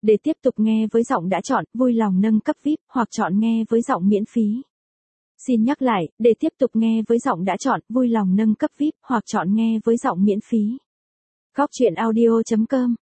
Để tiếp tục nghe với giọng đã chọn, vui lòng nâng cấp VIP, hoặc chọn nghe với giọng miễn phí. Xin nhắc lại, để tiếp tục nghe với giọng đã chọn, vui lòng nâng cấp VIP, hoặc chọn nghe với giọng miễn phí. Góc truyện audio.com